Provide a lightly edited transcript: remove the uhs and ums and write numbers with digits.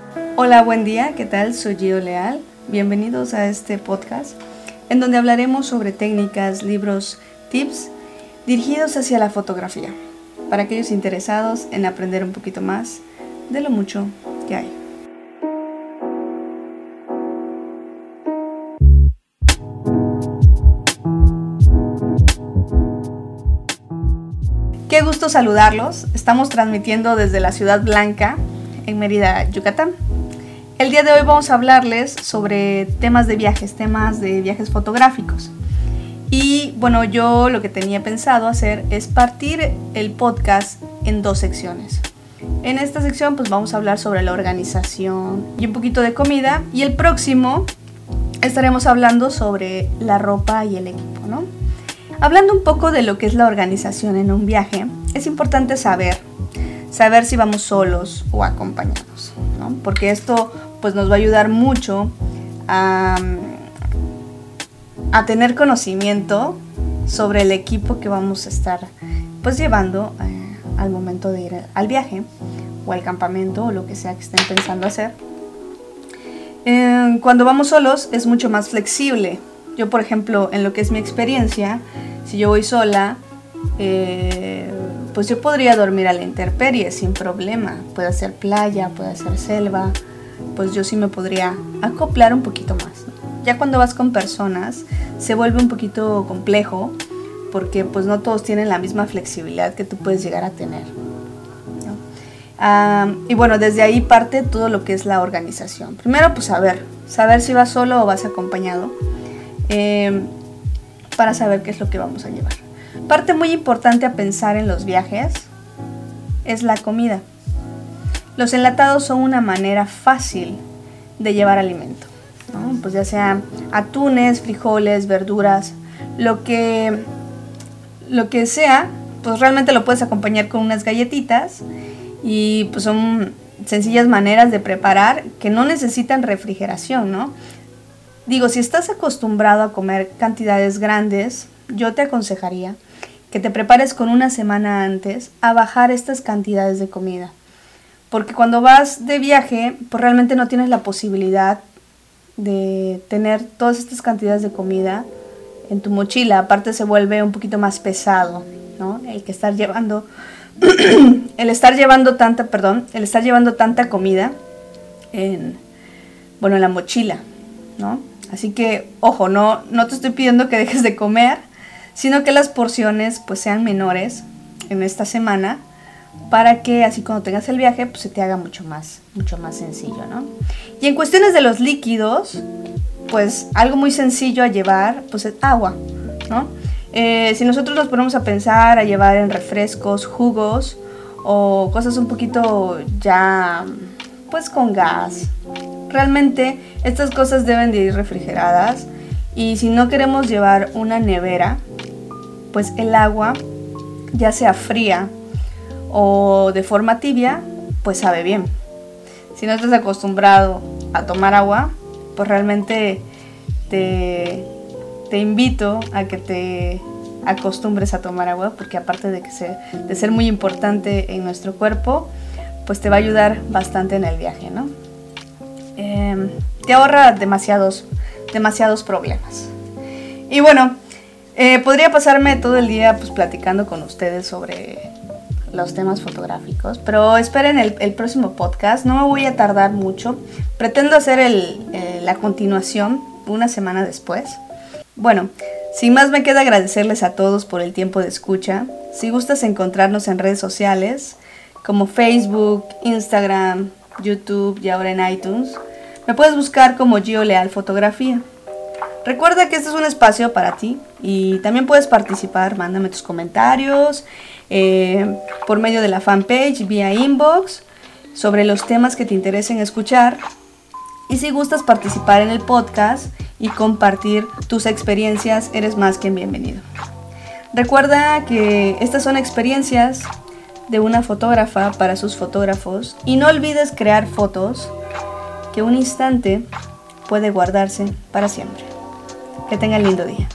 Hola, buen día, ¿qué tal? Soy Gio Leal. Bienvenidos a este podcast en donde hablaremos sobre técnicas, libros, tips dirigidos hacia la fotografía para aquellos interesados en aprender un poquito más de lo mucho que hay. Qué gusto saludarlos. Estamos transmitiendo desde la Ciudad Blanca, en Mérida, Yucatán. El día de hoy vamos a hablarles sobre temas de viajes fotográficos. Y bueno, yo lo que tenía pensado hacer es partir el podcast en 2 secciones. En esta sección pues vamos a hablar sobre la organización y un poquito de comida. Y el próximo estaremos hablando sobre la ropa y el equipo, ¿no? Hablando un poco de lo que es la organización en un viaje, es importante saber si vamos solos o acompañados, ¿no? Porque esto pues nos va a ayudar mucho a tener conocimiento sobre el equipo que vamos a estar pues llevando al momento de ir al viaje o al campamento o lo que sea que estén pensando hacer. Cuando vamos solos es mucho más flexible. Yo, por ejemplo, en lo que es mi experiencia, si yo voy sola, pues yo podría dormir a la intemperie sin problema. Puede ser playa, puede ser selva, pues yo sí me podría acoplar un poquito más, ¿no? Ya cuando vas con personas se vuelve un poquito complejo porque pues no todos tienen la misma flexibilidad que tú puedes llegar a tener, ¿no? Y bueno, desde ahí parte todo lo que es la organización. Primero pues saber si vas solo o vas acompañado, para saber qué es lo que vamos a llevar. Parte muy importante a pensar en los viajes es la comida. Los enlatados son una manera fácil de llevar alimento, ¿no? Pues ya sea atunes, frijoles, verduras, lo que sea, pues realmente lo puedes acompañar con unas galletitas y pues son sencillas maneras de preparar que no necesitan refrigeración, ¿no? Digo, si estás acostumbrado a comer cantidades grandes, yo te aconsejaría que te prepares con una semana antes a bajar estas cantidades de comida. Porque cuando vas de viaje, pues realmente no tienes la posibilidad de tener todas estas cantidades de comida en tu mochila. Aparte se vuelve un poquito más pesado, ¿no? El estar llevando tanta comida en la mochila, ¿no? Así que, ojo, no te estoy pidiendo que dejes de comer, sino que las porciones pues sean menores en esta semana para que así cuando tengas el viaje pues se te haga mucho más sencillo, ¿no? Y en cuestiones de los líquidos, pues algo muy sencillo a llevar pues es agua, ¿no? Si nosotros nos ponemos a pensar a llevar en refrescos, jugos o cosas un poquito ya pues con gas, realmente estas cosas deben de ir refrigeradas y si no queremos llevar una nevera, pues el agua, ya sea fría o de forma tibia, pues sabe bien. Si no estás acostumbrado a tomar agua, pues realmente te invito a que te acostumbres a tomar agua, porque aparte de ser muy importante en nuestro cuerpo, pues te va a ayudar bastante en el viaje, ¿no? Te ahorra demasiados problemas. Y bueno, podría pasarme todo el día pues platicando con ustedes sobre los temas fotográficos, pero esperen el próximo podcast. No me voy a tardar mucho. Pretendo hacer la continuación una semana después. Bueno, sin más me queda agradecerles a todos por el tiempo de escucha. Si gustas encontrarnos en redes sociales como Facebook, Instagram, YouTube y ahora en iTunes, me puedes buscar como Gio Leal Fotografía. Recuerda que este es un espacio para ti y también puedes participar. Mándame tus comentarios por medio de la fanpage, vía inbox, sobre los temas que te interesen escuchar. Y si gustas participar en el podcast y compartir tus experiencias, eres más que bienvenido. Recuerda que estas son experiencias de una fotógrafa para sus fotógrafos y no olvides crear fotos que un instante puede guardarse para siempre. Que tengan lindo día.